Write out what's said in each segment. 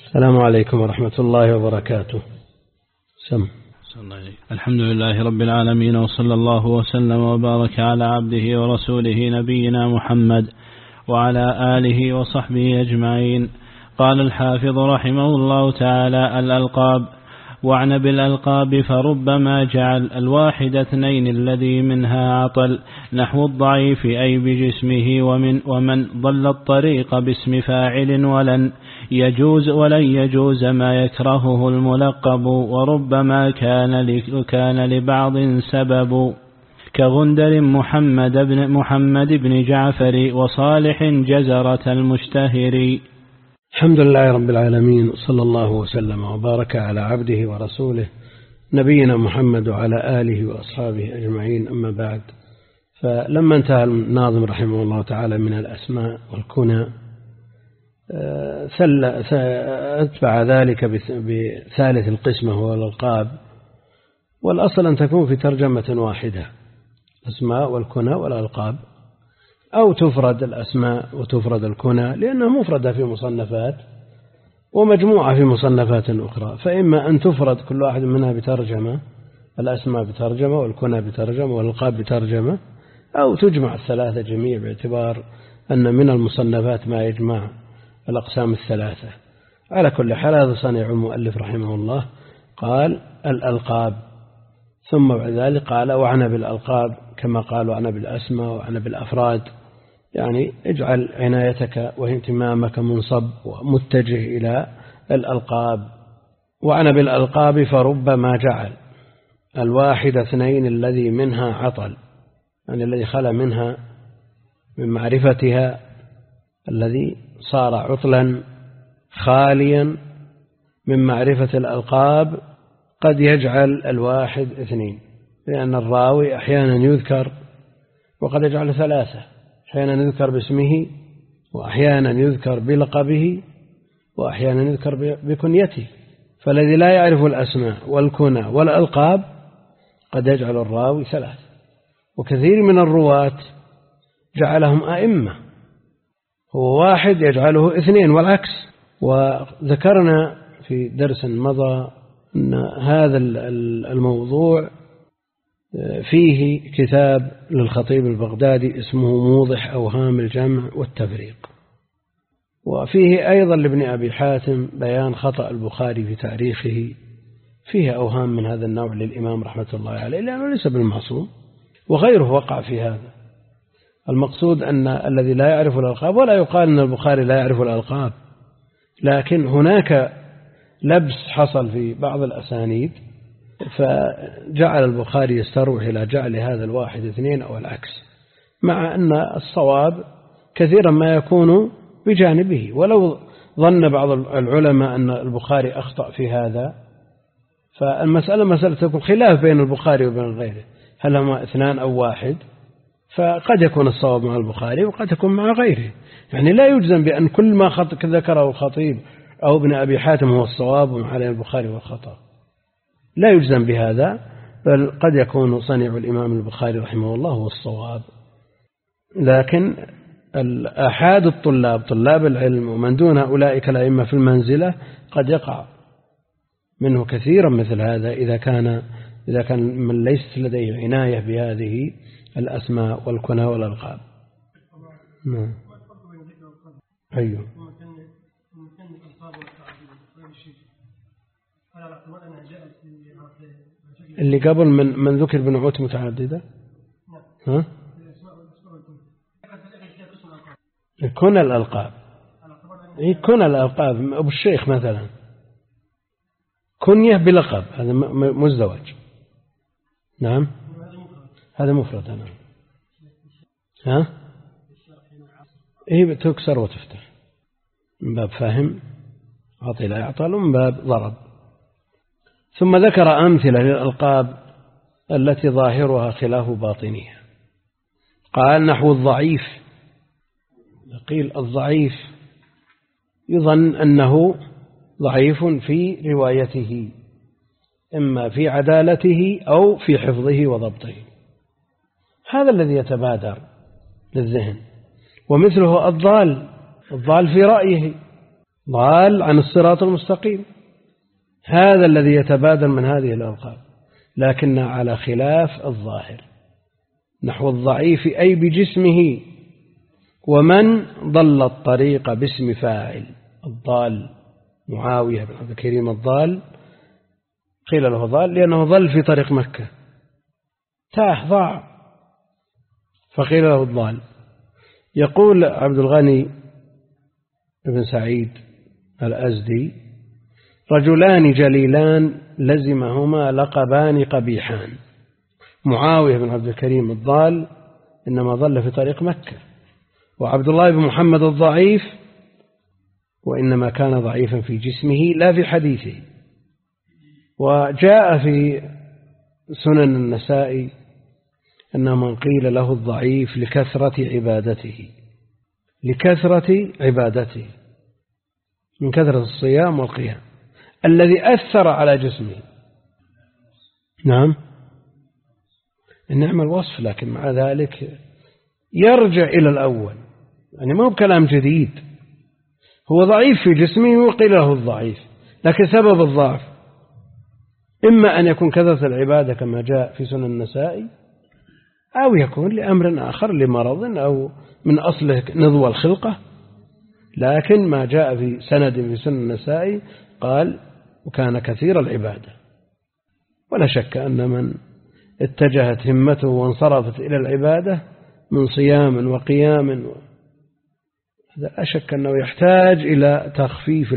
السلام عليكم ورحمة الله وبركاته. الحمد لله رب العالمين، وصلى الله وسلم وبارك على عبده ورسوله نبينا محمد وعلى آله وصحبه أجمعين. قال الحافظ رحمه الله تعالى: الألقاب. وعن بالألقاب فربما جعل الواحد اثنين الذي منها عطل، نحو الضعيف أي بجسمه، ومن ضل الطريق باسم فاعل، ولن يجوز ما يكرهه الملقب، وربما كان لبعض سبب، كغندر محمد بن جعفر، وصالح جزرة المشتهر. الحمد لله رب العالمين، صلى الله وسلم وبارك على عبده ورسوله نبينا محمد وعلى آله وأصحابه أجمعين. أما بعد، فلما انتهى الناظم رحمه الله تعالى من الأسماء والكنى، أتبع ذلك بثالث القسمة هو الألقاب. والأصل أن تكون في ترجمة واحدة، الأسماء والكنى والألقاب، أو تفرد الأسماء وتفرد الكنى، لأنها مفردة في مصنفات ومجموعة في مصنفات أخرى. فإما أن تفرد كل واحد منها بترجمة، الأسماء بترجمة والكنى بترجمة والألقاب بترجمة، أو تجمع الثلاثة جميع، باعتبار أن من المصنفات ما يجمع الأقسام الثلاثة. على كل حال، هذا صنيع المؤلف رحمه الله. قال الألقاب، ثم بعد ذلك قال وعن بالألقاب، كما قال وعن بالأسماء وعن بالأفراد. يعني اجعل عنايتك واهتمامك منصب ومتجه إلى الألقاب. وعن بالألقاب فربما جعل الواحد اثنين الذي منها عطل، يعني الذي خلا منها من معرفتها، الذي صار عطلا خاليا من معرفة الألقاب، قد يجعل الواحد اثنين، لأن الراوي أحيانا يذكر وقد يجعل ثلاثة، أحيانا يذكر باسمه، وأحيانا يذكر بلقبه، وأحيانا يذكر بكنيته. فالذي لا يعرف الأسماء والكنى والألقاب قد يجعل الراوي ثلاثة. وكثير من الرواة جعلهم أئمة، هو واحد يجعله اثنين والعكس. وذكرنا في درس مضى أن هذا الموضوع فيه كتاب للخطيب البغدادي اسمه موضح أوهام الجمع والتفريق، وفيه أيضا لابن أبي حاتم بيان خطأ البخاري في تاريخه، فيه أوهام من هذا النوع للإمام رحمة الله عليه، لأنه ليس بالمعصوم، وغيره وقع في هذا. المقصود أن الذي لا يعرف الألقاب، ولا يقال أن البخاري لا يعرف الألقاب، لكن هناك لبس حصل في بعض الأسانيد، فجعل البخاري يستروح إلى جعل هذا الواحد اثنين أو العكس، مع أن الصواب كثيرا ما يكون بجانبه. ولو ظن بعض العلماء أن البخاري أخطأ في هذا، فالمسألة مسألة تكون خلاف بين البخاري وبين غيره، هل هما اثنان أو واحد، فقد يكون الصواب مع البخاري وقد يكون مع غيره. يعني لا يجزم بأن كل ما ذكره الخطيب أو ابن أبي حاتم هو الصواب وعليه البخاري والخطأ، لا يجزم بهذا، بل قد يكون صنيع الإمام البخاري رحمه الله هو الصواب. لكن الآحاد الطلاب، طلاب العلم ومن دون أولئك الأئمة في المنزلة، قد يقع منه كثيرا مثل هذا إذا كان من ليس لديه عناية بهذه الأسماء والكنى والألقاب. نعم. أيوه. اللي قبل من ذكر بنعوت متعددة، ها؟ يكون الألقاب، يكون الألقاب أبو الشيخ مثلا كنية بلقب، هذا مزدوج. نعم، هذا مفرد. نعم. ها؟ إيه، تكسر وتفتح من باب فهم، عطي لا يعطل، من باب ضرب. ثم ذكر أمثلة للألقاب التي ظاهرها خلاف باطنها. قال نحو الضعيف، قيل الضعيف يظن أنه ضعيف في روايته، إما في عدالته أو في حفظه وضبطه، هذا الذي يتبادر للذهن. ومثله الضال في رأيه، ضال عن الصراط المستقيم، هذا الذي يتبادر من هذه الألقاب، لكنها على خلاف الظاهر، نحو الضعيف أي بجسمه، ومن ضل الطريق باسم فاعل. الضال معاوية بن عبد الكريم الضال، قيل له ضال لأنه ضل في طريق مكة، تاه ضاع فقيل له الضال. يقول عبد الغني بن سعيد الأزدي: رجلان جليلان لزمهما لقبان قبيحان، معاوية بن عبد الكريم الضال إنما ضل في طريق مكة، وعبد الله بن محمد الضعيف وإنما كان ضعيفا في جسمه لا في حديثه. وجاء في سنن النسائي أن من قيل له الضعيف لكثرة عبادته من كثرة الصيام والقيام الذي أثر على جسمه. نعم، النعم الوصف، لكن مع ذلك يرجع إلى الأول، يعني ما هو بكلام جديد، هو ضعيف في جسمه وقيل له الضعيف، لكن سبب الضعف إما أن يكون كثرة العبادة كما جاء في سنن النسائي، أو يكون لأمر آخر، لمرض أو من أصله نضوى الخلقة. لكن ما جاء في سند في سنن النسائي قال وكان كثير العبادة. ولا شك أن من اتجهت همته وانصرفت إلى العبادة من صيام وقيام، هذا أشك أنه يحتاج إلى تخفيف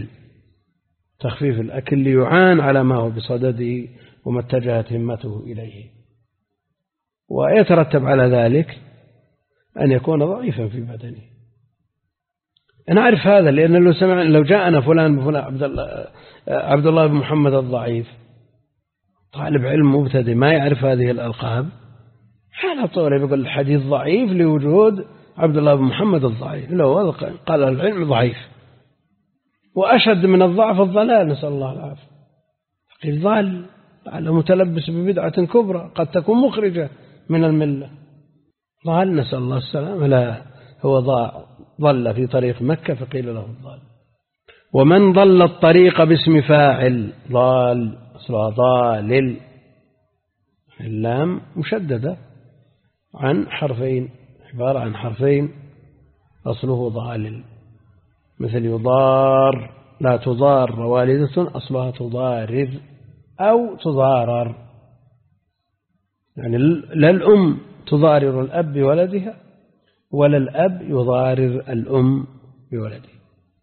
الأكل ليعان على ما هو بصدده وما اتجهت همته إليه، ويترتب على ذلك أن يكون ضعيفا في بدنه. أنا أعرف هذا لأن لو جاءنا فلان عبد الله بن محمد الضعيف، طالب علم مبتدئ ما يعرف هذه الألقاب، حالة طول يقول الحديث ضعيف لوجود عبد الله بن محمد الضعيف، لو قال العلم ضعيف. وأشد من الضعف الضلال، نسأل الله العافية. قيل ضال على متلبس ببدعة كبرى قد تكون مخرجة من الملة، ضال نسأل الله السلامة. لا، هو ضل في طريق مكة فقيل له الضال. ومن ضل الطريق باسم فاعل، ضال أصلها ضالل، اللام مشددة عن حرفين، عبارة عن حرفين، أصله ضالل، مثل يضار، لا تضار والدة، أصلها تضارر أو تضارر، يعني لا الأم تضارر الأب بولدها ولا الأب يضارر الأم بولده.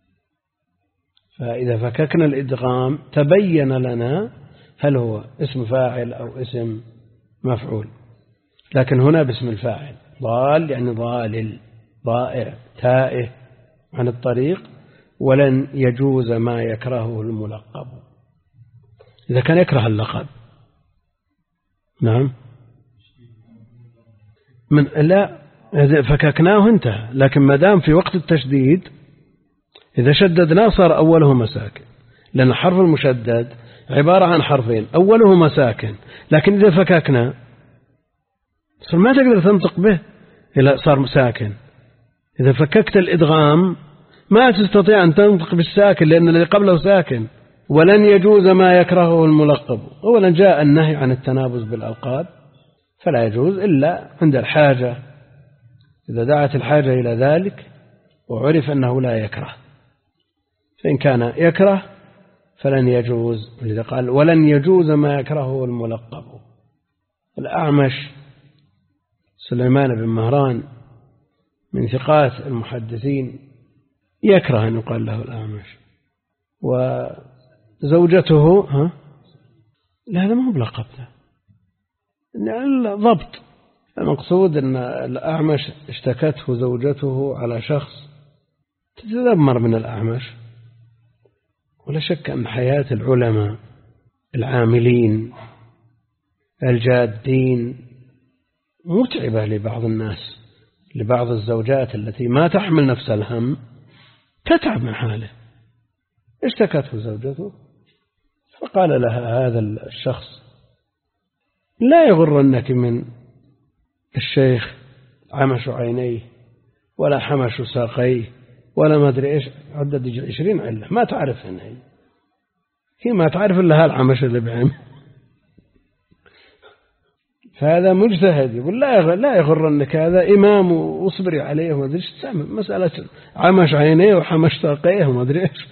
فإذا فككنا الإدغام تبين لنا هل هو اسم فاعل أو اسم مفعول، لكن هنا باسم الفاعل. ضال يعني ضالل، ضائع، تائه عن الطريق، ولن يجوز ما يكرهه الملقب. إذا كان يكره اللقب، نعم، لا فككناه انتهى. لكن ما دام في وقت التشديد إذا شددناه صار أوله مساكن، لأن حرف المشدد عبارة عن حرفين أوله مساكن، لكن إذا فككنا صار ما تقدر تنطق به إلا صار ساكن. إذا فككت الإدغام ما تستطيع أن تنطق بالساكن لأن الذي قبله ساكن. ولن يجوز ما يكرهه الملقب. أولا جاء النهي عن التنابز بالألقاب، فلا يجوز إلا عند الحاجة، إذا دعت الحاجة إلى ذلك وعرف أنه لا يكره. فإن كان يكره فلن يجوز، لذا قال ولن يجوز ما يكرهه الملقب. الأعمش سليمان بن مهران من ثقات المحدثين يكره أن يقال له الأعمش. وزوجته لا هذا ما هو بلقب، يعني ضبط. المقصود أن الأعمش اشتكته زوجته على شخص تتذمر من الأعمش. ولا شك أن حياة العلماء العاملين الجادين متعبة لبعض الناس، لبعض الزوجات التي ما تحمل نفس الهم تتعب من حاله. اشتكته زوجته فقال لها هذا الشخص لا يغرنك من الشيخ عمش عينيه ولا حمش ساقيه ولا ما أدري إيش، عدد 20 علة ما تعرفها هي ما تعرف إلا هالعمش اللي بعمل. فهذا مجتهد يقول لا يغرنك هذا إمام واصبري عليه وما أدري إيش تسمى مسألة عمش عينيه وحمش ساقيه وما أدري إيش.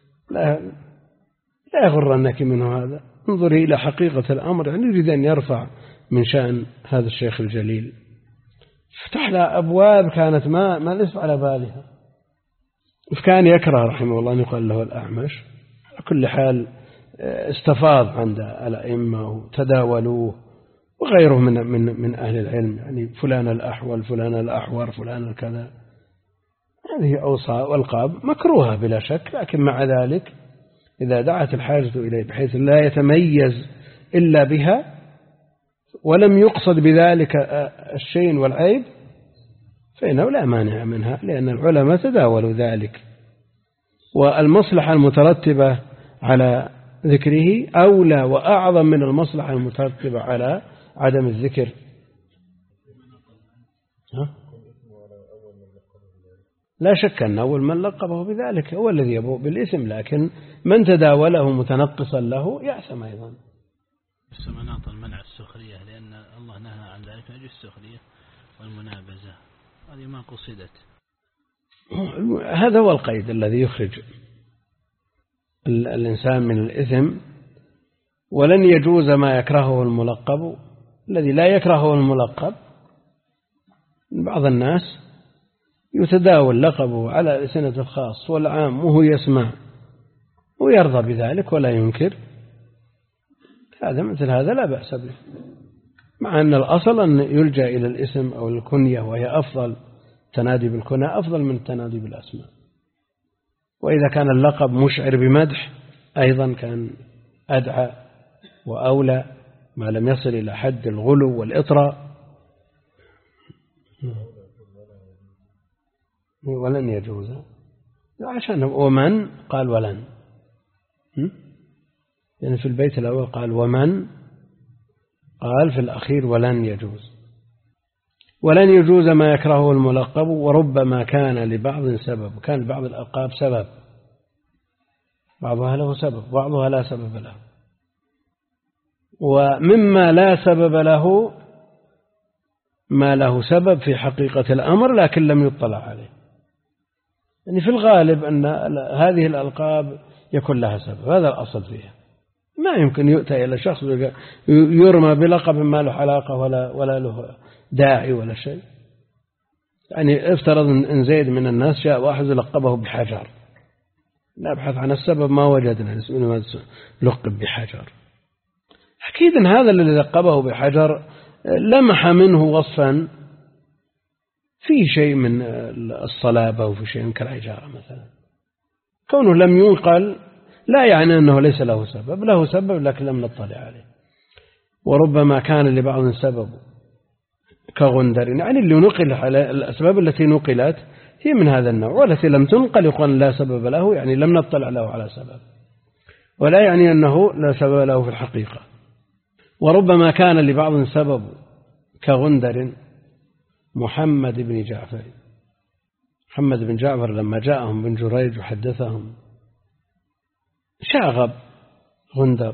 لا يغرنك منه هذا، انظري إلى حقيقة الأمر. يعني يريد أن يرفع من شأن هذا الشيخ الجليل، فتح له أبواب كانت ما ليس على بالها. كان يكره رحمه الله أن يقال له الأعمش. على كل حال استفاض عند الأئمة وتداولوه وغيره من أهل العلم، يعني فلان الأحول فلان الأحور فلان الكذا. هذه أوصاف والقاب مكروهة بلا شك، لكن مع ذلك إذا دعت الحاجة إليه بحيث لا يتميز إلا بها ولم يقصد بذلك الشين والعيب فإنه لا مانع منها، لأن العلماء تداولوا ذلك، والمصلحة المترتبة على ذكره أولى وأعظم من المصلحة المترتبة على عدم الذكر. لا شك أن أول من لقبه بذلك هو الذي يبوء بالاسم، لكن من تداوله متنقصا له يأثم أيضا. بس مناط المنع السخرية، لأن الله نهى عن ذلك، نجي السخرية والمنابزة هذه ما قصدت. هذا هو القيد الذي يخرج الإنسان من الإثم. ولن يجوز ما يكرهه الملقب. الذي لا يكرهه الملقب بعض الناس يتداول لقبه على ألسنة الخاص والعام وهو يسمع ويرضى بذلك ولا ينكر، هذا مثل هذا لا بأس به، مع أن الأصل أن يلجأ إلى الاسم أو الكنية، وهي أفضل. تنادي بالكنى أفضل من التنادي بالأسماء. وإذا كان اللقب مشعر بمدح أيضا كان أدعى وأولى، ما لم يصل إلى حد الغلو والإطراء. ولن يجوز، عشان ومن قال ولن، يعني في البيت الأول قال ومن، قال في الأخير ولن يجوز. ولن يجوز ما يكرهه الملقب، وربما كان لبعض سبب. كان بعض الألقاب سبب، بعضها له سبب بعضها لا سبب له. ومما لا سبب له ما له سبب في حقيقة الأمر لكن لم يطلع عليه. يعني في الغالب أن هذه الألقاب يكون لها سبب، هذا الأصل فيها. ما يمكن يؤتى إلى شخص يرمى بلقب ما له علاقة ولا له داعي ولا شيء. يعني افترض أن زيد من الناس جاء واحد لقبه بحجر، نبحث عن السبب ما وجدنا اسمه لقب بحجر. أكيد أن هذا الذي لقبه بحجر لمح منه وصفا في شيء من الصلابة وفي شيء من كالحجارة مثلا. كونه لم ينقل لا يعني أنه ليس له سبب، له سبب لكن لم نطلع عليه. وربما كان لبعض سبب كغندر، يعني اللي نقل على الأسباب التي نقلت هي من هذا النوع، والتي لم تنقل يقال لا سبب له، يعني لم نطلع له على سبب، ولا يعني أنه لا سبب له في الحقيقة. وربما كان لبعض سبب كغندر محمد بن جعفر. محمد بن جعفر لما جاءهم بن جريج وحدثهم شاغب غندر،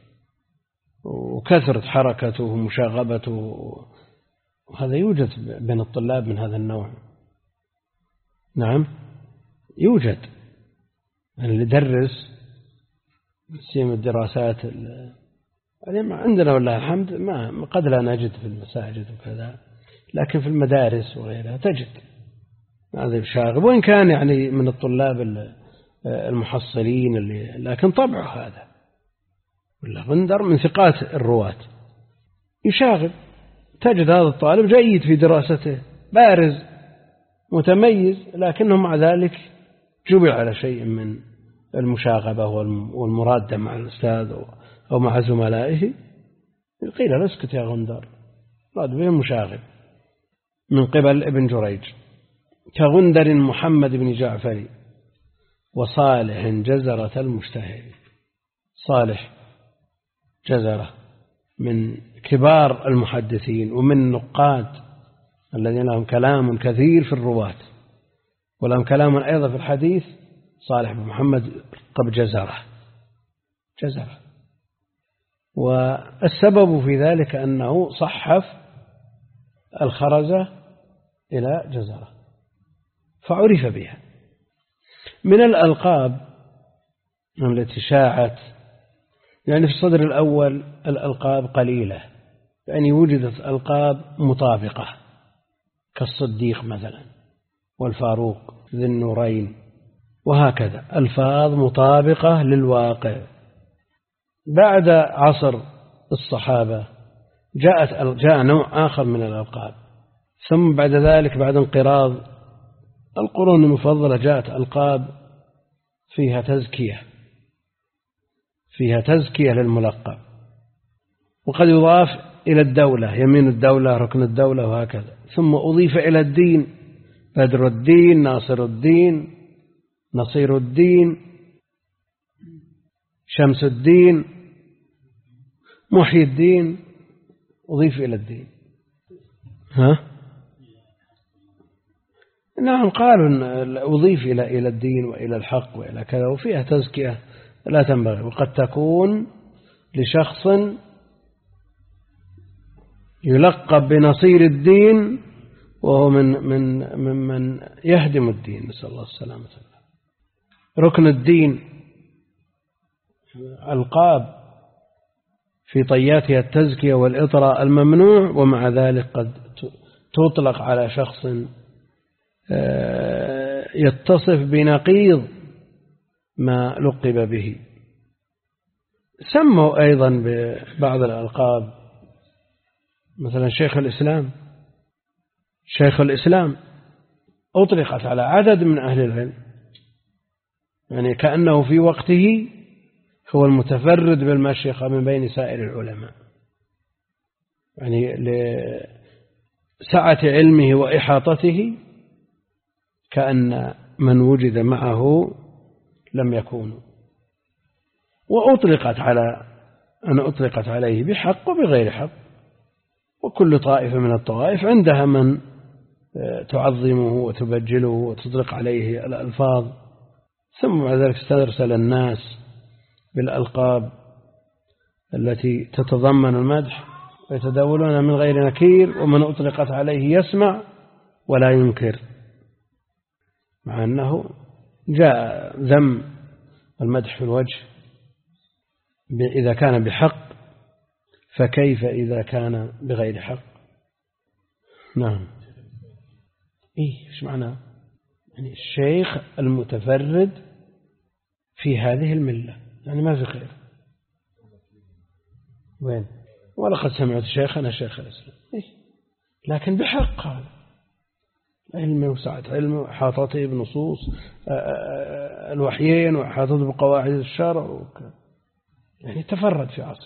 وكثرت حركته ومشاغبته، وهذا يوجد بين الطلاب من هذا النوع. نعم يوجد، اللي يدرس سيما الدراسات يعني عندنا والله الحمد ما قد لا نجد في المساجد وكذا، لكن في المدارس وغيرها تجد هذا الشاغب، وإن كان يعني من الطلاب المحصلين لكن طبعه هذا. ولا غندر من ثقات الرواة يشاغب، تجد هذا الطالب جيد في دراسته بارز متميز، لكنه مع ذلك جبل على شيء من المشاغبة والمرادة مع الأستاذ أو مع زملائه. قيل له اسكت يا غندر، راد به مشاغب من قبل ابن جريج. كغندر محمد بن جعفر وصالح جزرة المشتهر. صالح جزرة من كبار المحدثين ومن النقاد الذين لهم كلام كثير في الرواة، ولهم كلام أيضا في الحديث صالح بن محمد قد جزره. والسبب في ذلك أنه صحف الخرزة إلى جزرة فعرف بها. من الألقاب التي شاعت يعني في الصدر الأول الألقاب قليلة، يعني وجدت ألقاب مطابقة كالصديق مثلا والفاروق ذي النورين، وهكذا ألفاظ مطابقة للواقع. بعد عصر الصحابة جاء نوع آخر من الألقاب، ثم بعد ذلك بعد انقراض القرون المفضلة جاءت ألقاب فيها تزكية للملقب، وقد يضاف إلى الدولة يمين الدولة ركن الدولة وهكذا، ثم أضيف إلى الدين بدر الدين ناصر الدين نصير الدين شمس الدين محيي الدين، أضيف إلى الدين. نعم قالوا أضيف إلى الدين وإلى الحق وإلى كذا، وفيها تزكية لا تنبغي، وقد تكون لشخص يلقب بنصير الدين وهو من يهدم الدين، نسأل الله السلامة. ركن الدين ألقاب في طياتها التزكية والإطراء الممنوع، ومع ذلك قد تطلق على شخص يتصف بنقيض ما لقب به. سموا أيضا ببعض الألقاب مثلا شيخ الإسلام أطلقت على عدد من أهل العلم، يعني كأنه في وقته هو المتفرد بالمشيخة من بين سائر العلماء، يعني لسعة علمه وإحاطته كأن من وجد معه لم يكونوا. أطلقت عليه بحق وبغير حق، وكل طائفة من الطوائف عندها من تعظمه وتبجله وتطلق عليه الألفاظ، ثم بعد ذلك استرسل الناس بالألقاب التي تتضمن المدح ويتداولون من غير نكير، ومن أطلقت عليه يسمع ولا ينكر، مع أنه جاء ذم المدح في الوجه إذا كان بحق، فكيف إذا كان بغير حق؟ نعم. إيش معناه؟ يعني الشيخ المتفرد في هذه الملة، يعني ما في خير. وين؟ ولقد سمعت شيخنا شيخ الإسلام، لكن بحق هذا علمه وسعة علمه وحاطته بنصوص الوحيين وحاطته بقواعد الشرع يعني تفرد في عصر.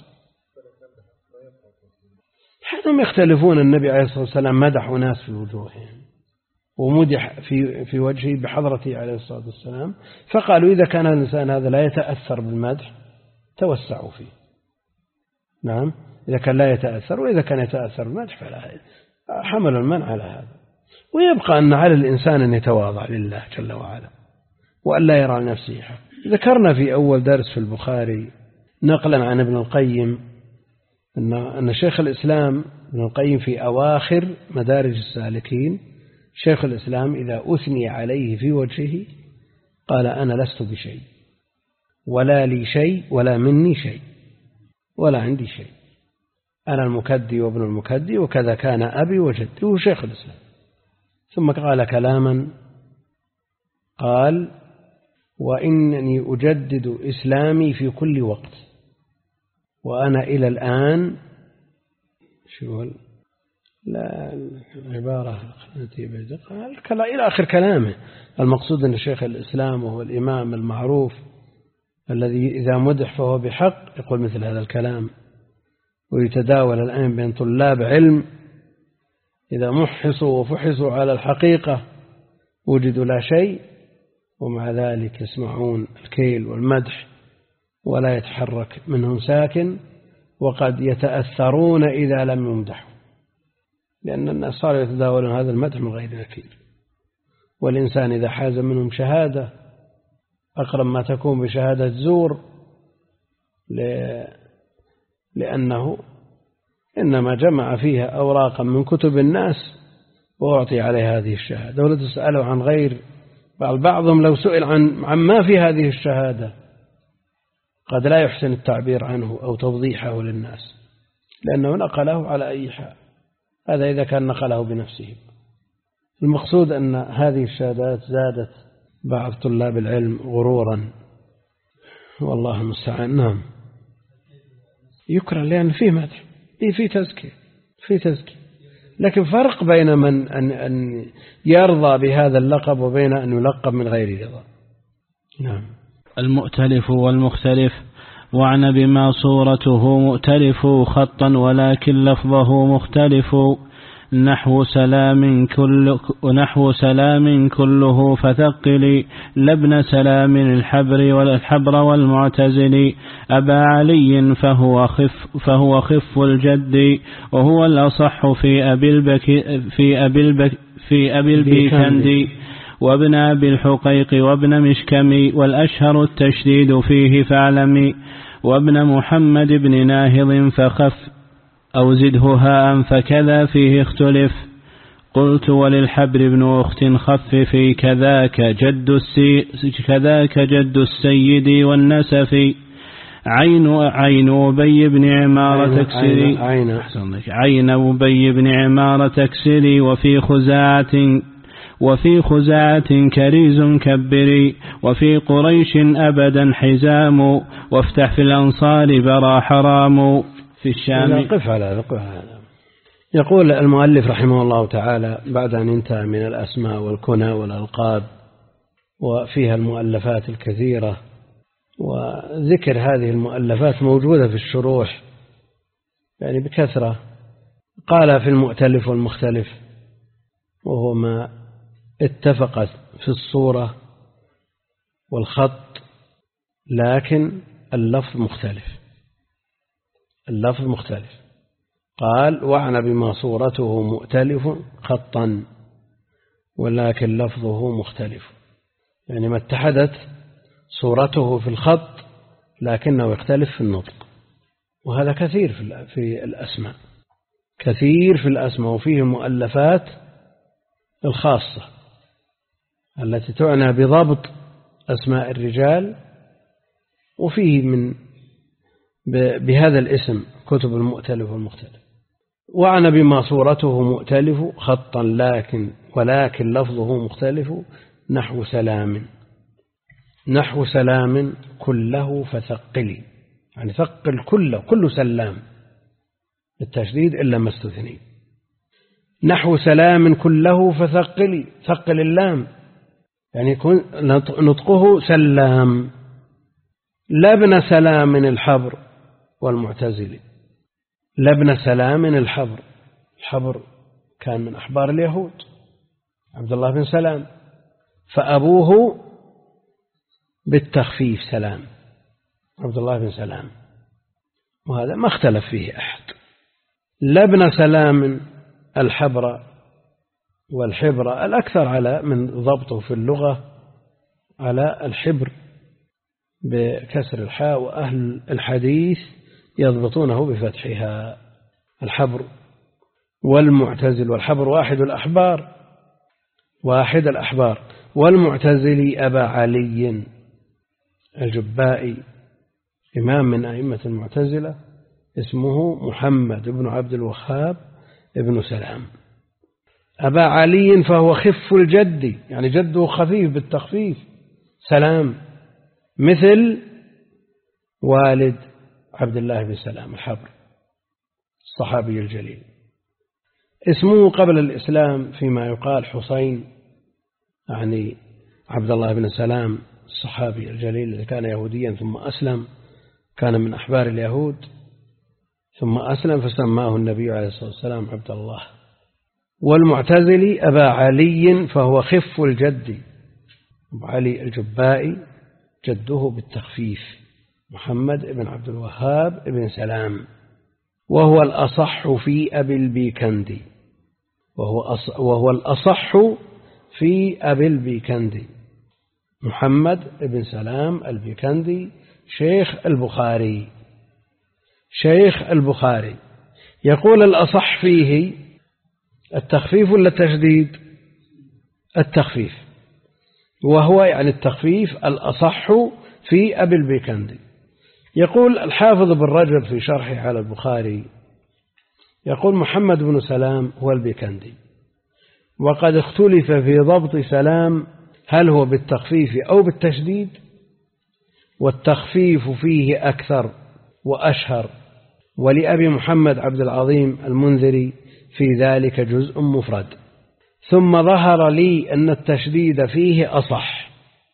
حينما يختلفون النبي عليه الصلاة والسلام مدحوا ناس في وجوههم ومدح في وجهه بحضرته عليه الصلاة والسلام، فقالوا إذا كان الإنسان هذا لا يتأثر بالمدح توسعوا فيه. نعم، إذا كان لا يتأثر، وإذا كان يتأثر بالمدح فلا، حمل المنع على هذا. ويبقى أن على الإنسان أن يتواضع لله جل وعلا وأن لا يرى نفسه حق. ذكرنا في أول درس في البخاري نقلا عن ابن القيم أن شيخ الإسلام ابن القيم في أواخر مدارج السالكين، شيخ الإسلام إذا أثني عليه في وجهه قال أنا لست بشيء ولا لي شيء ولا مني شيء ولا عندي شيء، أنا المكدي وابن المكدي وكذا كان أبي وجدي، هو شيخ الإسلام. ثم قال كلاما قال وإنني أجدد إسلامي في كل وقت وأنا إلى الآن لا العبارة إلى آخر كلامه. المقصود أن شيخ الإسلام وهو الإمام المعروف الذي إذا مدح فهو بحق يقول مثل هذا الكلام، ويتداول الآن بين طلاب علم إذا محصوا وفحصوا على الحقيقة وجدوا لا شيء، ومع ذلك يسمعون الكيل والمدح ولا يتحرك منهم ساكن، وقد يتأثرون إذا لم يمدحوا، لأن الناس صاروا يتداولون هذا المدح من غير نكير. والإنسان إذا حاز منهم شهادة أقرب ما تكون بشهادة زور، لأنه إنما جمع فيها أوراقا من كتب الناس وأعطي عليه هذه الشهادة. ولا تسأله عن غير بعضهم لو سئل عن ما في هذه الشهادة قد لا يحسن التعبير عنه أو توضيحه للناس، لأنه نقله على أي حال. هذا إذا كان نقله بنفسه. المقصود أن هذه الشهادات زادت بعض طلاب العلم غرورا، والله المستعان. نعم، يكره لأن فيه مدح، فيه تزكية، لكن فرق بين من أن يرضى بهذا اللقب وبين أن يلقب من غير رضا. نعم. المؤتلف والمختلف. وعن بما صورته مؤتلف خطا ولكن لفظه مختلف، نحو سلام كله فثقل، لابن سلام الحبر والمعتزل، أبا علي فهو خف الجد، وهو الأصح في أبي البيكندي، وابن أبي الحقيق وابن مشكمي، والأشهر التشديد فيه فاعلمي، وابن محمد بن ناهض فخف، أو زده هاء فكذا فيه اختلف. قلت وللحبر بن أخت خفف، كذاك جد السيد والنسف، عين أبي بن عمارة تكسري، عين أبي بن عمارة تكسري، وفي خزاعة كريز كبري، وفي قريش أبدا حزام، وافتح في الأنصار برا حرام، في الشام. قف على هذا. يقول المؤلف رحمه الله تعالى بعد أن انتهى من الأسماء والكنى والألقاب وفيها المؤلفات الكثيرة، وذكر هذه المؤلفات موجودة في الشروح يعني بكثرة. قال في المؤتلف والمختلف، وهو ما اتفقت في الصورة والخط لكن اللفظ مختلف. قال وعن بما صورته مؤتلف خطا ولكن لفظه مختلف، يعني ما اتحدت صورته في الخط لكنه يختلف في النطق. وهذا كثير في الأسماء، وفيه المؤلفات الخاصة التي تعنى بضبط أسماء الرجال، وفيه بهذا الاسم كتب المؤتلف والمختلف. وعن بما صورته مؤتلف خطا ولكن لفظه مختلف، نحو سلام كله فثقلي، يعني ثقل كل سلام بالتشديد إلا ما استثني. نحو سلام كله فثقلي، ثقل اللام يعني يكون نطقه سلام. لابن سلام الحبر والمعتزل، لابن سلام الحبر كان من أحبار اليهود، عبد الله بن سلام، فأبوه بالتخفيف سلام، عبد الله بن سلام، وهذا ما اختلف فيه أحد. لابن سلام الحبر والحبر الأكثر على من ضبطه في اللغة على الحبر بكسر الحاء، وأهل الحديث يضبطونه بفتحها، الحبر. والمعتزل، والحبر واحد الأحبار، والمعتزلي أبا علي الجبائي، إمام من أئمة المعتزلة، اسمه محمد بن عبد الوهاب ابن سلام. أبا علي فهو خف الجد، يعني جده خفيف بالتخفيف سلام، مثل والد عبد الله بن سلام الحبر الصحابي الجليل. اسمه قبل الإسلام فيما يقال حسين، يعني عبد الله بن سلام الصحابي الجليل الذي كان يهوديا ثم أسلم، كان من أحبار اليهود ثم أسلم فسماه النبي عليه الصلاة والسلام عبد الله. والمعتزلي أبا علي فهو خف الجد، أبو علي الجبائي جده بالتخفيف محمد بن عبد الوهاب بن سلام، وهو الأصح في أبي البيكندي، وهو الأصح في أبي البيكندي. محمد بن سلام البيكندي شيخ البخاري. شيخ البخاري يقول الأصح فيه التخفيف ولا التشديد؟ التخفيف، وهو يعني التخفيف الأصح في أبي البيكندي. يقول الحافظ بن رجب في شرحه على البخاري يقول محمد بن سلام هو البيكندي، وقد اختلف في ضبط سلام هل هو بالتخفيف أو بالتشديد، والتخفيف فيه أكثر وأشهر، ولأبي محمد عبد العظيم المنذري في ذلك جزء مفرد. ثم ظهر لي أن التشديد فيه أصح.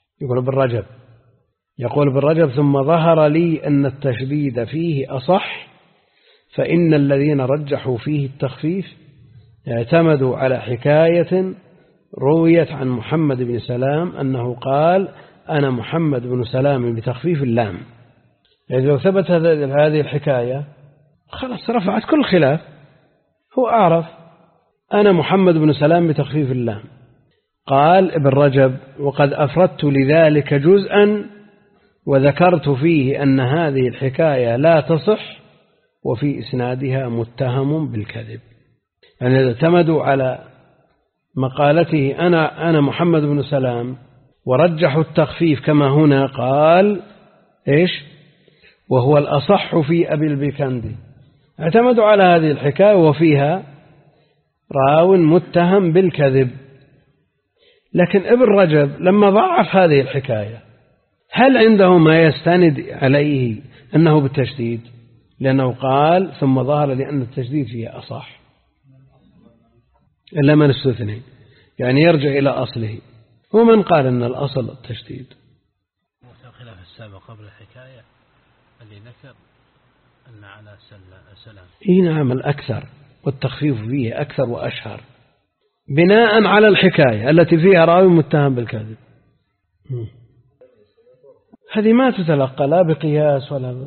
يقول بالرجب ثم ظهر لي أن التشديد فيه أصح، فإن الذين رجحوا فيه التخفيف اعتمدوا على حكاية رويت عن محمد بن سلام أنه قال أنا محمد بن سلام بتخفيف اللام. يعني لو ثبت هذه الحكاية خلاص رفعت كل خلاف، هو أعرف أنا محمد بن سلام بتخفيف اللام. قال ابن رجب وقد أفردت لذلك جزءا وذكرت فيه أن هذه الحكاية لا تصح وفي إسنادها متهم بالكذب. يعني اعتمدوا على مقالته أنا محمد بن سلام ورجحوا التخفيف كما هنا قال إيش وهو الأصح في أبي البيكندي. اعتمدوا على هذه الحكاية وفيها راو متهم بالكذب. لكن ابن رجب لما ضعف هذه الحكاية هل عنده ما يستند عليه أنه بالتشديد؟ لأنه قال ثم ظهر لأن التشديد فيه أصح إلا من استثني، يعني يرجع إلى أصله. ومن قال أن الأصل التشديد؟ الخلاف السابق قبل الحكاية اللي ذكر أن على سلام نعم الأكثر، والتخفيف فيه أكثر وأشهر بناء على الحكاية التي فيها راوي متهم بالكذب. هذه ما تتلقى لا بقياس ولا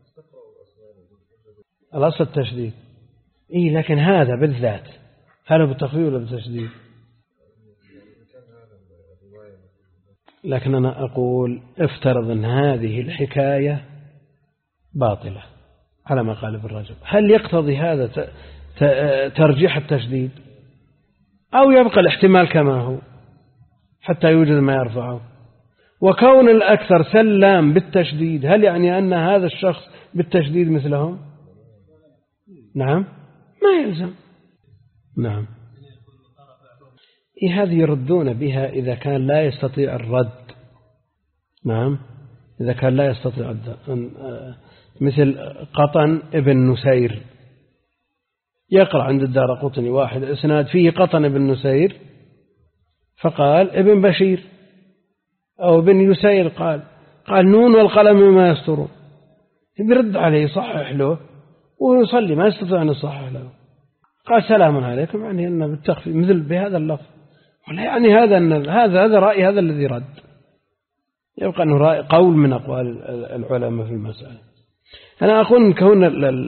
الأصل التشديد. لكن هذا بالذات هل هو بالتخفيف ولا بالتشديد؟ لكن أنا أقول افترض أن هذه الحكاية باطلة على ما قال ابن رجب، هل يقتضي هذا ترجيح التشديد أو يبقى الاحتمال كما هو حتى يوجد ما يرفعه؟ وكون الأكثر سلام بالتشديد هل يعني أن هذا الشخص بالتشديد مثلهم؟ نعم ما يلزم. نعم هذه يردون بها إذا كان لا يستطيع الرد. نعم إذا كان لا يستطيع الرد، مثل قطن ابن نسير، يقرأ عند الدارقطني واحد إسناد فيه قطن ابن نسير فقال ابن بشير أو ابن يسير، قال نون والقلم ما يسطرون، يرد عليه يصحح له ويصلي ما يستطيع أن يصحح له، قال سلام عليكم، يعني أنه بالتخفيف مثل بهذا اللفظ، ولا يعني هذا رأي هذا الذي رد، يبقى أنه رأي قول من أقوال العلماء في المسألة. أنا أقول إن كون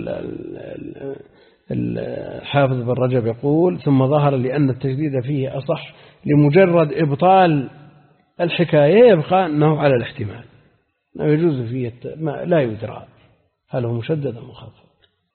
الحافظ بن رجب يقول ثم ظهر لأن التجديد فيه أصح لمجرد إبطال الحكاية، يبقى أنه على الاحتمال، أنه يجوز فيه لا يدرى هل هو مشدد أو مخفف.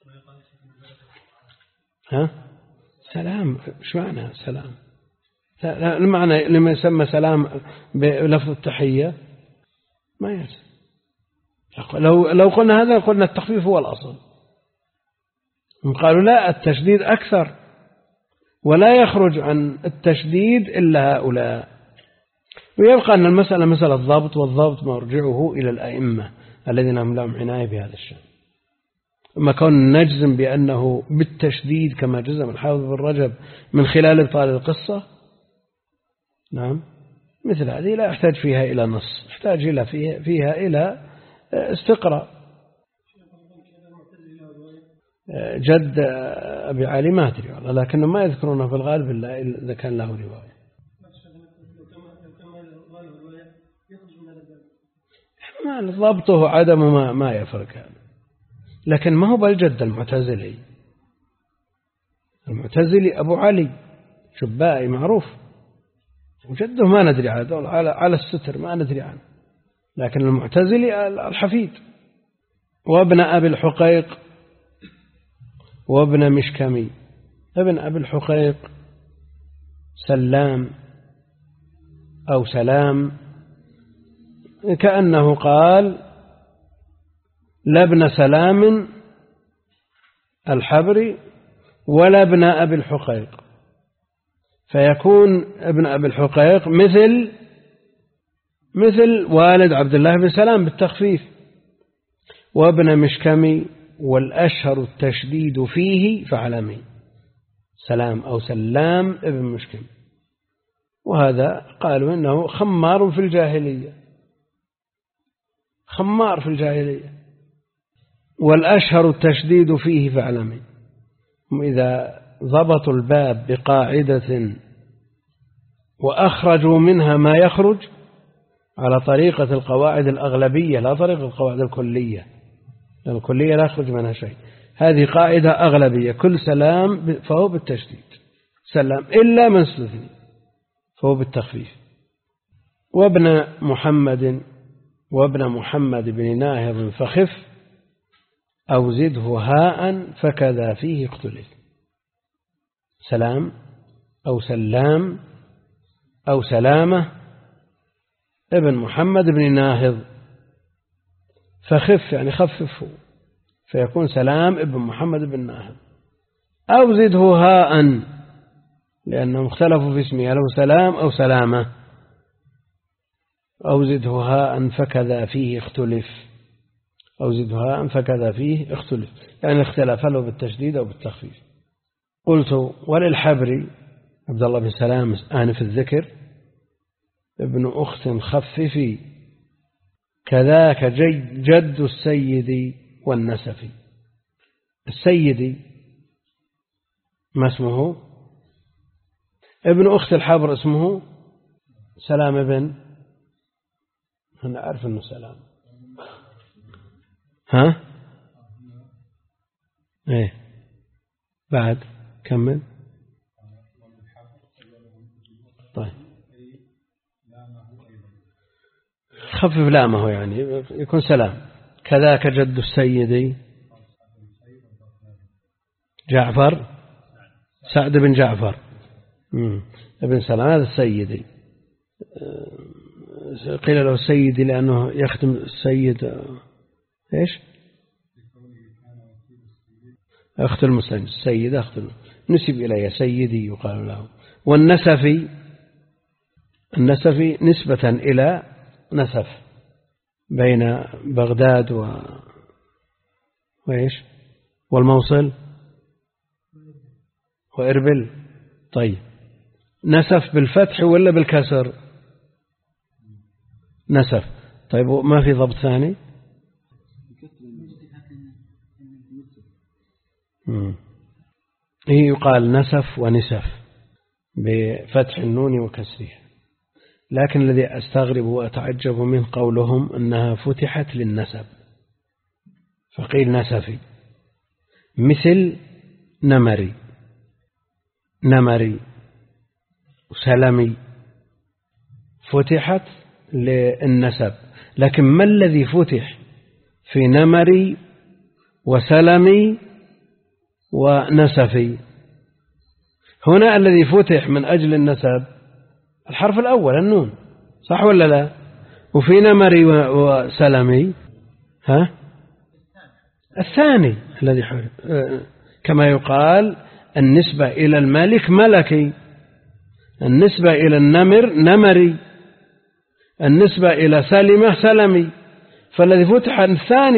سلام شو معنى سلام؟ المعنى لما يسمى سلام بلفظ التحية ما يسمى. لو قلنا هذا قلنا التخفيف هو الأصل، قالوا لا التشديد أكثر ولا يخرج عن التشديد إلا هؤلاء. ويبقى أن المسألة مسألة الضبط، والضبط مرجعه إلى الأئمة الذين هم لهم عناية بهذا الشأن. أما كون نجزم بأنه بالتشديد كما جزم الحافظ بن رجب من خلال إبطال القصة، نعم مثل هذه لا يحتاج فيها إلى نص، يحتاج إلى فيها إلى استقراء. جد أبي علي ما أدري والله، لكنه ما يذكرونه في الغالب إلا إذا كان له رواية. ما ضبطه عدمه ما يفرق هذا، لكن ما هو بالجد المعتزلي. المعتزلي أبو علي شبائي معروف، وجده ما ندري على الستر ما ندري عنه، لكن المعتزلي الحفيد. وابن أبي الحقيق وابن مشكمي. ابن أبي الحقيق سلام أو سلام، كأنه قال لا ابن سلام الحبري ولا ابن أبي الحقيق، فيكون ابن أبي الحقيق مثل والد عبد الله بن سلام بالتخفيف. وابن مشكمي والأشهر التشديد فيه فعلمي، سلام أو سلام ابن مشكمي. وهذا قالوا إنه خمار في الجاهلية، خمار في الجاهلية. والأشهر التشديد فيه فعلمي. إذا ضبطوا الباب بقاعدة وأخرجوا منها ما يخرج على طريقة القواعد الأغلبية لا طريقة القواعد الكلية، لأن الكلية لا يخرج منها شيء، هذه قاعدة أغلبية، كل سلام فهو بالتشديد، سلام إلا من استثني فهو بالتخفيف. وابن محمد بن ناهض فخف أو زده هاء فكذا فيه اختلف. سلام أو سلام أو سلامة ابن محمد بن ناهض، فخف يعني خففه فيكون سلام ابن محمد بن ناهض، أو زده هاء لأنهم اختلفوا في اسمه، له سلام أو سلامة، أو زده هاء فكذا فيه اختلف، أو زده هاء فكذا فيه اختلف، يعني اختلف له بالتشديد أو بالتخفيف. قلت وللحبري عبد الله بن سلام آنف الذكر ابن أخت خففي كذاك جد السيد والنسفي. السيدي ما اسمه؟ ابن أخت الحبر اسمه سلام بن، أنا أعرف أنه سلام، ها؟ إيه بعد كمل. طيب خفف لامه يعني يكون سلام. كذاك جد السيد جعفر، سعد بن جعفر ابن سلام، هذا السيدي. قيل له السيدي لأنه يخدم السيد إيش؟ أخت المسلم، السيد أخت نسب إليه سيدي يقال له. والنسفي، النسفي نسبة إلى نسف بين بغداد وإيش والموصل وإربل. طيب نسف بالفتح ولا بالكسر؟ نسف. طيب ما في ضبط ثاني؟ هي يقال نسف ونسف بفتح النون وكسرها، لكن الذي أستغرب وأتعجب من قولهم أنها فتحت للنسب، فقيل نسفي مثل نمري وسلمي فتحت للنسب، لكن ما الذي فتح في نمري وسلمي ونسفي؟ هنا الذي فتح من أجل النسب الحرف الأول النون، صح ولا لا؟ وفي نمري وسلمي الثاني الذي حرف، كما يقال النسبة إلى الملك ملكي، النسبة إلى النمر نمري، النسبة إلى سلمة سلمي، فالذي فتح الثاني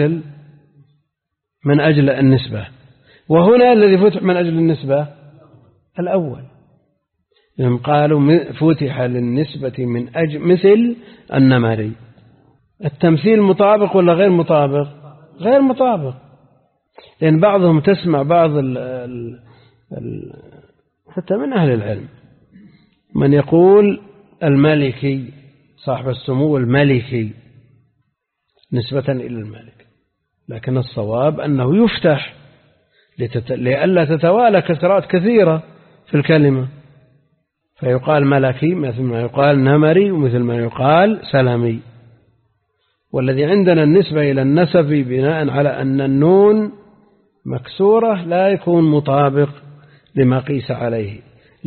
من أجل النسبة، وهنا الذي فتح من أجل النسبة الأول. لهم قالوا فتح للنسبة من أجل مثل النمري. التمثيل مطابق ولا غير مطابق؟ غير مطابق، لأن بعضهم تسمع بعض حتى من أهل العلم من يقول الملكي صاحب السمو الملكي نسبة إلى الملك، لكن الصواب أنه يفتح لئلا تتوالى كسرات كثيرة في الكلمة، فيقال ملكي مثل ما يقال نمري ومثل ما يقال سلمي. والذي عندنا النسبة إلى النسب بناء على أن النون مكسورة لا يكون مطابق لما قيس عليه.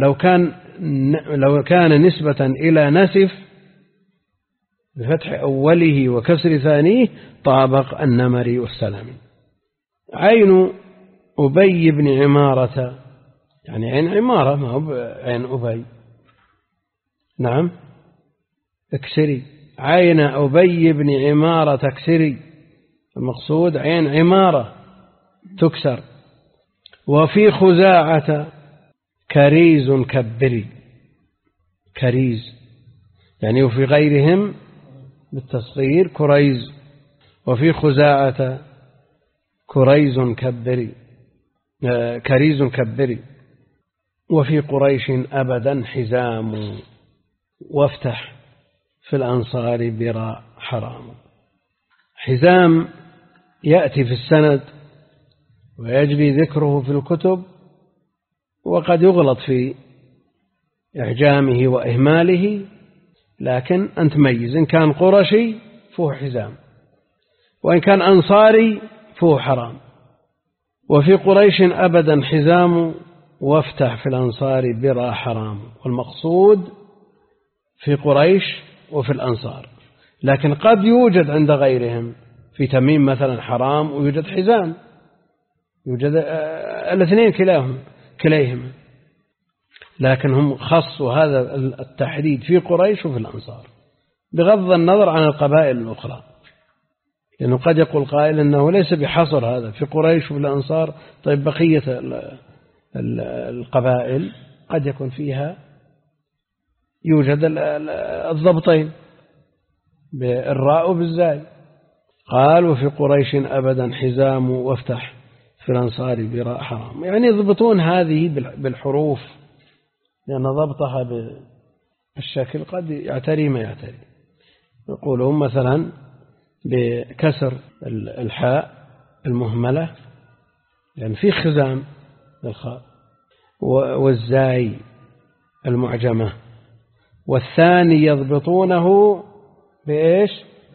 لو كان نسبة إلى نسف بفتح أوله وكسر ثانيه طابق النمري والسلمي. عين أبي بن عمارة، يعني عين عمارة ما هو عين أبي، نعم اكسري، عين أبي بن عمارة تكسري، المقصود عين عمارة تكسر. وفي خزاعة كريز كبري، كريز يعني وفي غيرهم بالتصغير كريز، وفي خزاعة كريز كبري كريز كبري. وفي قريش أبدا حزام، وافتح في الأنصار براء حرام. حزام يأتي في السند ويجري ذكره في الكتب، وقد يغلط في إعجامه وإهماله، لكن أنت ميز إن كان قرشي فهو حزام، وإن كان أنصاري فهو حرام. وفي قريش أبدا حزام، وافتح في الأنصار برا حرام. والمقصود في قريش وفي الأنصار، لكن قد يوجد عند غيرهم في تميم مثلا حرام ويوجد حزام، يوجد الاثنين كليهما، لكن هم خصوا هذا التحديد في قريش وفي الأنصار بغض النظر عن القبائل الأخرى، لأنه قد يقول قائل أنه ليس بحصر هذا في قريش وفي الأنصار. طيب بقية القبائل قد يكون فيها يوجد الضبطين بالراء وبالزاي. قال وفي قريش أبدا حزام، وافتح في الأنصار براء حرام، يعني يضبطون هذه بالحروف، لأن ضبطها بالشكل قد يعتري ما يعتري. يقولون مثلا بكسر الحاء المهملة يعني في خزام الخاء، والزاي المعجمة، والثاني يضبطونه بإيش؟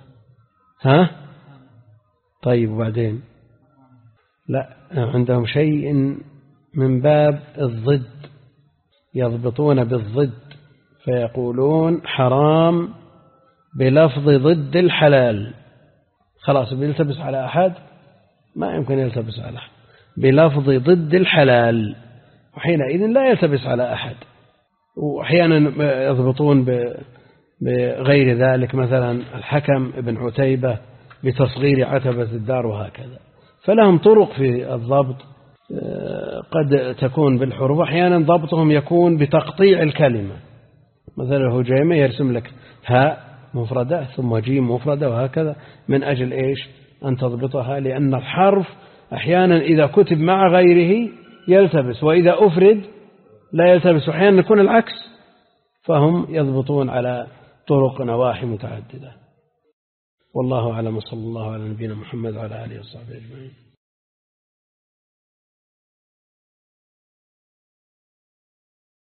طيب وبعدين لا، عندهم شيء من باب الضد، يضبطون بالضد فيقولون حرام بلفظ ضد الحلال. خلاص بيلتبس على أحد ما يمكن يلتبس على أحد بلفظ ضد الحلال، وحينئذ لا يلتبس على أحد. وأحيانا يضبطون بغير ذلك، مثلا الحكم ابن عتيبة بتصغير عتبة الدار وهكذا. فلهم طرق في الضبط قد تكون بالحروف، أحيانا ضبطهم يكون بتقطيع الكلمة، مثلا الهجيمة يرسم لك هاء مفردة ثم جيم مفردة وهكذا، من أجل إيش؟ أن تضبطها، لأن الحرف أحيانا إذا كتب مع غيره يلتبس، وإذا أفرد لا يلتبس، وأحيانا يكون العكس. فهم يضبطون على طرق نواحي متعددة. والله أعلم، صلى الله على نبينا محمد وعلى آله وصحبه أجمعين.